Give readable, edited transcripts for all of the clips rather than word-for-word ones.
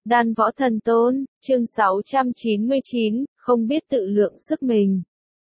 Đan Võ Thần Tôn, chương 699, không biết tự lượng sức mình.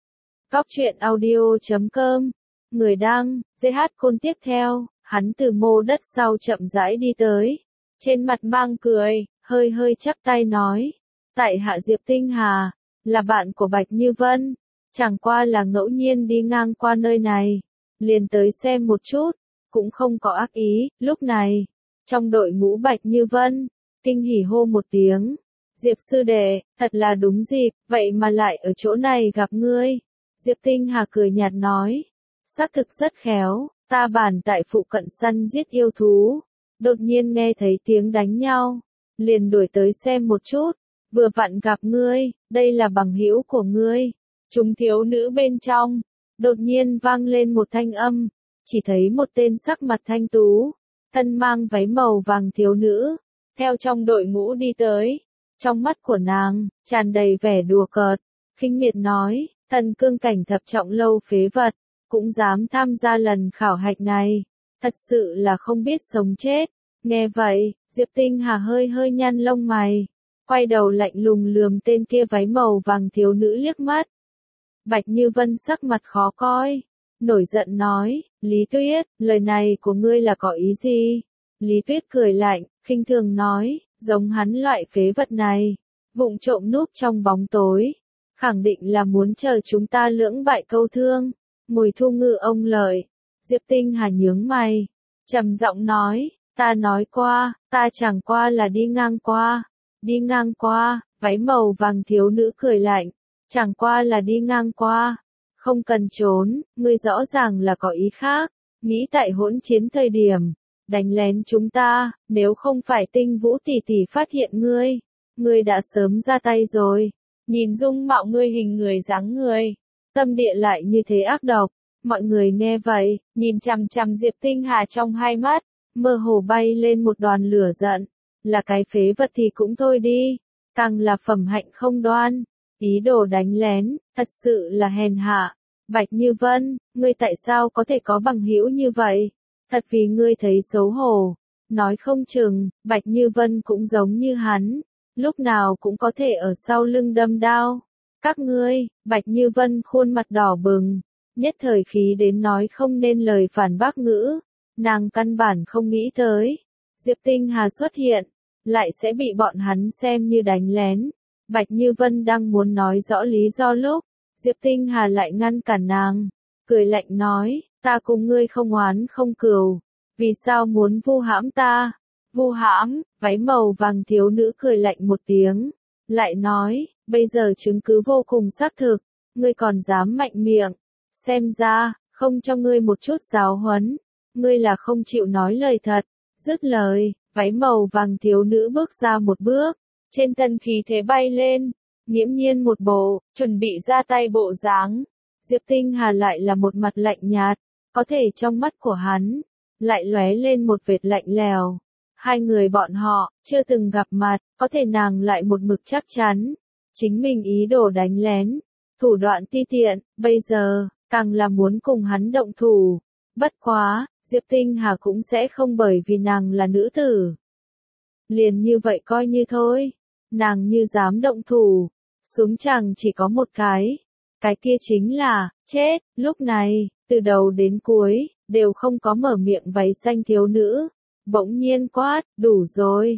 Góc truyện audio.com. Người đăng, GH Côn tiếp theo, hắn từ mô đất sau chậm rãi đi tới. Trên mặt mang cười, hơi hơi chắp tay nói. Tại hạ Diệp Tinh Hà, là bạn của Bạch Như Vân. Chẳng qua là ngẫu nhiên đi ngang qua nơi này. Liền tới xem một chút, cũng không có ác ý. Lúc này, trong đội ngũ Bạch Như Vân, kinh hỉ hô một tiếng. Diệp sư đệ, thật là đúng dịp, vậy mà lại ở chỗ này gặp ngươi. Diệp Tinh Hà cười nhạt nói. Xác thực rất khéo, ta bản tại phụ cận săn giết yêu thú. Đột nhiên nghe thấy tiếng đánh nhau. Liền đuổi tới xem một chút. Vừa vặn gặp ngươi, đây là bằng hữu của ngươi. Chúng thiếu nữ bên trong. Đột nhiên vang lên một thanh âm. Chỉ thấy một tên sắc mặt thanh tú. Thân mang váy màu vàng thiếu nữ. Theo trong đội ngũ đi tới. Trong mắt của nàng, tràn đầy vẻ đùa cợt. Khinh miệt nói, thần cương cảnh thập trọng lâu phế vật. Cũng dám tham gia lần khảo hạch này. Thật sự là không biết sống chết. Nghe vậy, Diệp Tinh Hà hơi hơi nhăn lông mày. Quay đầu lạnh lùng lườm tên kia váy màu vàng thiếu nữ liếc mắt. Bạch Như Vân sắc mặt khó coi. Nổi giận nói, Lý Tuyết, lời này của ngươi là có ý gì? Lý Tuyết cười lạnh, khinh thường nói, giống hắn loại phế vật này. Vụng trộm núp trong bóng tối. Khẳng định là muốn chờ chúng ta lưỡng bại câu thương. Mùi thu ngư ông lợi. Diệp Tinh Hà nhướng mày. Trầm giọng nói, ta nói qua, ta chẳng qua là đi ngang qua. Đi ngang qua, váy màu vàng thiếu nữ cười lạnh. Chẳng qua là đi ngang qua. Không cần trốn, ngươi rõ ràng là có ý khác. Nghĩ tại hỗn chiến thời điểm. Đánh lén chúng ta, nếu không phải Tinh Vũ tỷ tỷ phát hiện ngươi đã sớm ra tay rồi. Nhìn dung mạo ngươi hình người dáng người. Tâm địa lại như thế ác độc. Mọi người nghe vậy, nhìn chằm chằm Diệp Tinh Hà trong hai mắt. Mơ hồ bay lên một đoàn lửa giận. Là cái phế vật thì cũng thôi đi. Càng là phẩm hạnh không đoan. Ý đồ đánh lén, thật sự là hèn hạ. Bạch Như Vân, ngươi tại sao có thể có bằng hữu như vậy? Thật vì ngươi thấy xấu hổ. Nói không chừng, Bạch Như Vân cũng giống như hắn. Lúc nào cũng có thể ở sau lưng đâm đao. Các ngươi, Bạch Như Vân khuôn mặt đỏ bừng. Nhất thời khí đến nói không nên lời phản bác ngữ. Nàng căn bản không nghĩ tới. Diệp Tinh Hà xuất hiện. Lại sẽ bị bọn hắn xem như đánh lén. Bạch Như Vân đang muốn nói rõ lý do lúc. Diệp Tinh Hà lại ngăn cản nàng. Cười lạnh nói, ta cùng ngươi không oán không cừu. Vì sao muốn vu hãm ta? Vu hãm, váy màu vàng thiếu nữ cười lạnh một tiếng. Lại nói, bây giờ chứng cứ vô cùng xác thực. Ngươi còn dám mạnh miệng. Xem ra, không cho ngươi một chút giáo huấn. Ngươi là không chịu nói lời thật. Dứt lời, váy màu vàng thiếu nữ bước ra một bước. Trên thân khí thế bay lên. Nghiễm nhiên một bộ, chuẩn bị ra tay bộ dáng. Diệp Tinh Hà lại là một mặt lạnh nhạt. Có thể trong mắt của hắn, lại lóe lên một vệt lạnh lèo. Hai người bọn họ, chưa từng gặp mặt, có thể nàng lại một mực chắc chắn. Chính mình ý đồ đánh lén. Thủ đoạn ti tiện, bây giờ, càng là muốn cùng hắn động thủ. Bất quá, Diệp Tinh Hà cũng sẽ không bởi vì nàng là nữ tử. Liền như vậy coi như thôi. Nàng như dám động thủ. Xuống chẳng chỉ có một cái. Cái kia chính là, chết. Lúc này, từ đầu đến cuối, đều không có mở miệng váy xanh thiếu nữ. Bỗng nhiên quát, đủ rồi,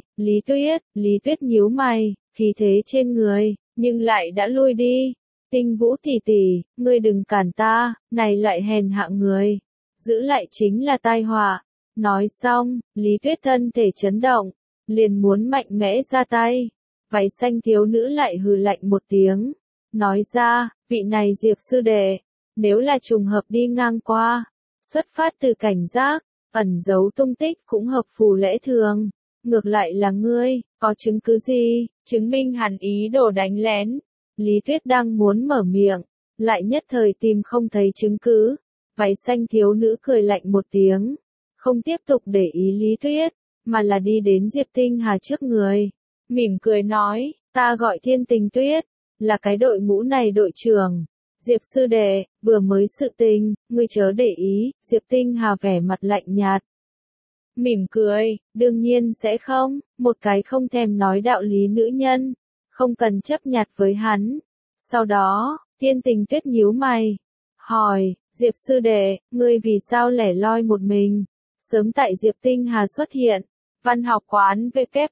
Lý Tuyết nhíu mày, khí thế trên người, nhưng lại đã lui đi. Tinh Vũ tỷ tỷ, ngươi đừng cản ta, này loại hèn hạ người. Giữ lại chính là tai họa. Nói xong, Lý Tuyết thân thể chấn động, liền muốn mạnh mẽ ra tay. Váy xanh thiếu nữ lại hừ lạnh một tiếng. Nói ra, vị này Diệp sư đệ, nếu là trùng hợp đi ngang qua, xuất phát từ cảnh giác, ẩn giấu tung tích cũng hợp phù lẽ thường. Ngược lại là ngươi, có chứng cứ gì, chứng minh hắn ý đồ đánh lén. Lý Tuyết đang muốn mở miệng, lại nhất thời tìm không thấy chứng cứ. Váy xanh thiếu nữ cười lạnh một tiếng, không tiếp tục để ý Lý Tuyết, mà là đi đến Diệp Tinh Hà trước người. Mỉm cười nói, ta gọi Thiên Tình Tuyết, là cái đội ngũ này đội trưởng. Diệp sư đệ, vừa mới sự tình, ngươi chớ để ý. Diệp Tinh Hà vẻ mặt lạnh nhạt. mỉm cười, đương nhiên sẽ không, một cái không thèm nói đạo lý nữ nhân, không cần chấp nhặt với hắn. Sau đó, Thiên Tình Tuyết nhíu mày, hỏi, Diệp sư đệ, ngươi vì sao lẻ loi một mình? Sớm tại Diệp Tinh Hà xuất hiện, văn học quán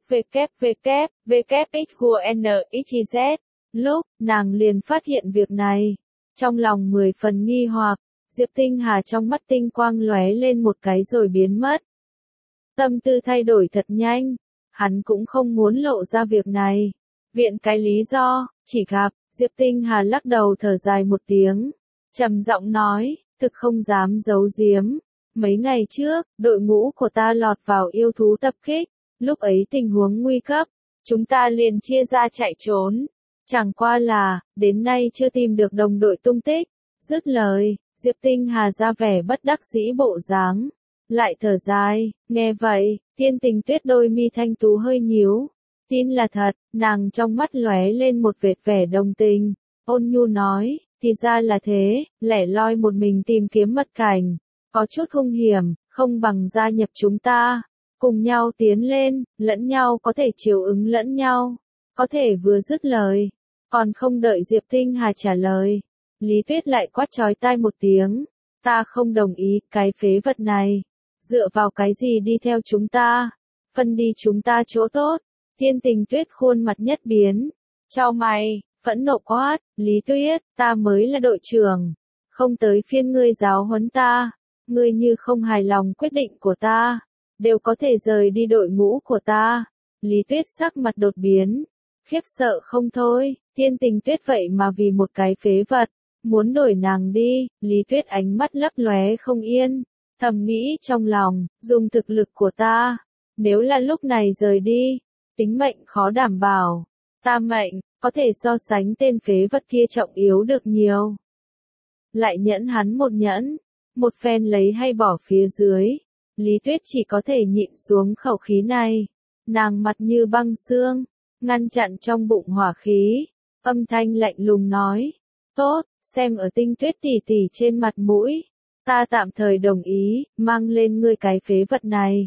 www.wxqnxyz, lúc nàng liền phát hiện việc này, trong lòng 10 phần nghi hoặc, Diệp Tinh Hà trong mắt tinh quang lóe lên một cái rồi biến mất. Tâm tư thay đổi thật nhanh, hắn cũng không muốn lộ ra việc này. Viện cái lý do, chỉ gặp, Diệp Tinh Hà lắc đầu thở dài một tiếng, trầm giọng nói, thực không dám giấu giếm. Mấy ngày trước, đội ngũ của ta lọt vào yêu thú tập kích, lúc ấy tình huống nguy cấp, chúng ta liền chia ra chạy trốn. Chẳng qua là, đến nay chưa tìm được đồng đội tung tích. Dứt lời, Diệp Tinh Hà ra vẻ bất đắc dĩ bộ dáng, lại thở dài, nghe vậy, Thiên Tình Tuyết đôi mi thanh tú hơi nhíu. Tin là thật, nàng trong mắt lóe lên một vệt vẻ đồng tình, ôn nhu nói, thì ra là thế, lẻ loi một mình tìm kiếm mật cảnh, có chút hung hiểm, không bằng gia nhập chúng ta, cùng nhau tiến lên, lẫn nhau có thể chiều ứng lẫn nhau, có thể vừa dứt lời, còn không đợi Diệp Tinh Hà trả lời, Lý Tuyết lại quát chói tai một tiếng, ta không đồng ý, cái phế vật này, dựa vào cái gì đi theo chúng ta, phân đi chúng ta chỗ tốt. Thiên Tình Tuyết khuôn mặt nhất biến, chau mày, phẫn nộ quát, Lý Tuyết, ta mới là đội trưởng, không tới phiên ngươi giáo huấn ta, ngươi như không hài lòng quyết định của ta, đều có thể rời đi đội ngũ của ta. Lý Tuyết sắc mặt đột biến, khiếp sợ không thôi, Thiên Tình Tuyết vậy mà vì một cái phế vật, muốn đổi nàng đi. Lý Tuyết ánh mắt lấp lóe không yên, thầm nghĩ trong lòng, dùng thực lực của ta, nếu là lúc này rời đi, tính mệnh khó đảm bảo, ta mệnh, có thể so sánh tên phế vật kia trọng yếu được nhiều. Lại nhẫn hắn một nhẫn, một phen lấy hay bỏ phía dưới, Lý Tuyết chỉ có thể nhịn xuống khẩu khí này, nàng mặt như băng xương, ngăn chặn trong bụng hỏa khí, âm thanh lạnh lùng nói, tốt, xem ở Tinh Tuyết tỷ tỷ trên mặt mũi, ta tạm thời đồng ý, mang lên ngươi cái phế vật này.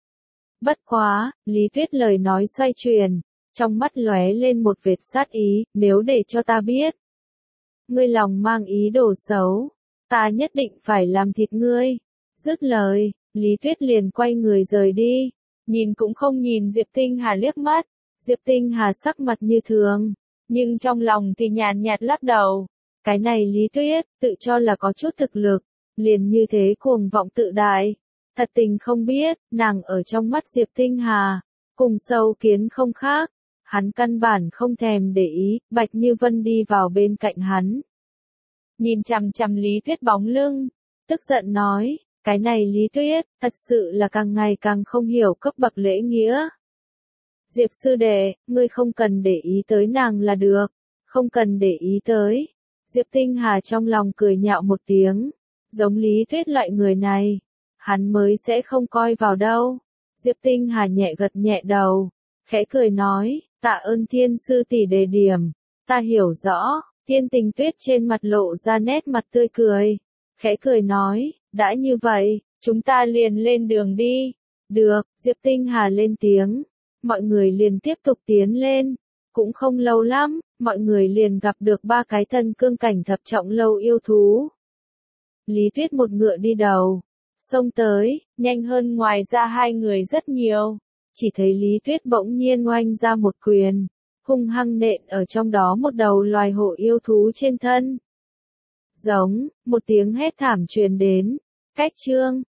Bất quá, Lý Tuyết lời nói xoay chuyển, trong mắt lóe lên một vệt sát ý, nếu để cho ta biết. Ngươi lòng mang ý đồ xấu, ta nhất định phải làm thịt ngươi. Dứt lời, Lý Tuyết liền quay người rời đi, nhìn cũng không nhìn Diệp Tinh Hà liếc mắt. Diệp Tinh Hà sắc mặt như thường, nhưng trong lòng thì nhàn nhạt lắc đầu. Cái này Lý Tuyết, tự cho là có chút thực lực, liền như thế cuồng vọng tự đại. Thật tình không biết, nàng ở trong mắt Diệp Tinh Hà, cùng sâu kiến không khác, hắn căn bản không thèm để ý, Bạch Như Vân đi vào bên cạnh hắn. Nhìn chằm chằm Lý Tuyết bóng lưng, tức giận nói, cái này Lý Tuyết, thật sự là càng ngày càng không hiểu cấp bậc lễ nghĩa. Diệp sư đệ, ngươi không cần để ý tới nàng là được, không cần để ý tới. Diệp Tinh Hà trong lòng cười nhạo một tiếng, giống Lý Tuyết loại người này, hắn mới sẽ không coi vào đâu. Diệp Tinh Hà nhẹ gật nhẹ đầu, khẽ cười nói, tạ ơn Thiên sư tỷ đề điểm, ta hiểu rõ. Thiên Tình Tuyết trên mặt lộ ra nét mặt tươi cười, khẽ cười nói, đã như vậy, chúng ta liền lên đường đi. Được, Diệp Tinh Hà lên tiếng, mọi người liền tiếp tục tiến lên, cũng không lâu lắm, mọi người liền gặp được 3 cái thân cương cảnh thập trọng lâu yêu thú. Lý Tuyết một ngựa đi đầu, xông tới, nhanh hơn ngoài ra 2 người rất nhiều, chỉ thấy Lý Tuyết bỗng nhiên oanh ra một quyền, hung hăng nện ở trong đó một đầu loài hổ yêu thú trên thân. Giống, một tiếng hét thảm truyền đến, cách chương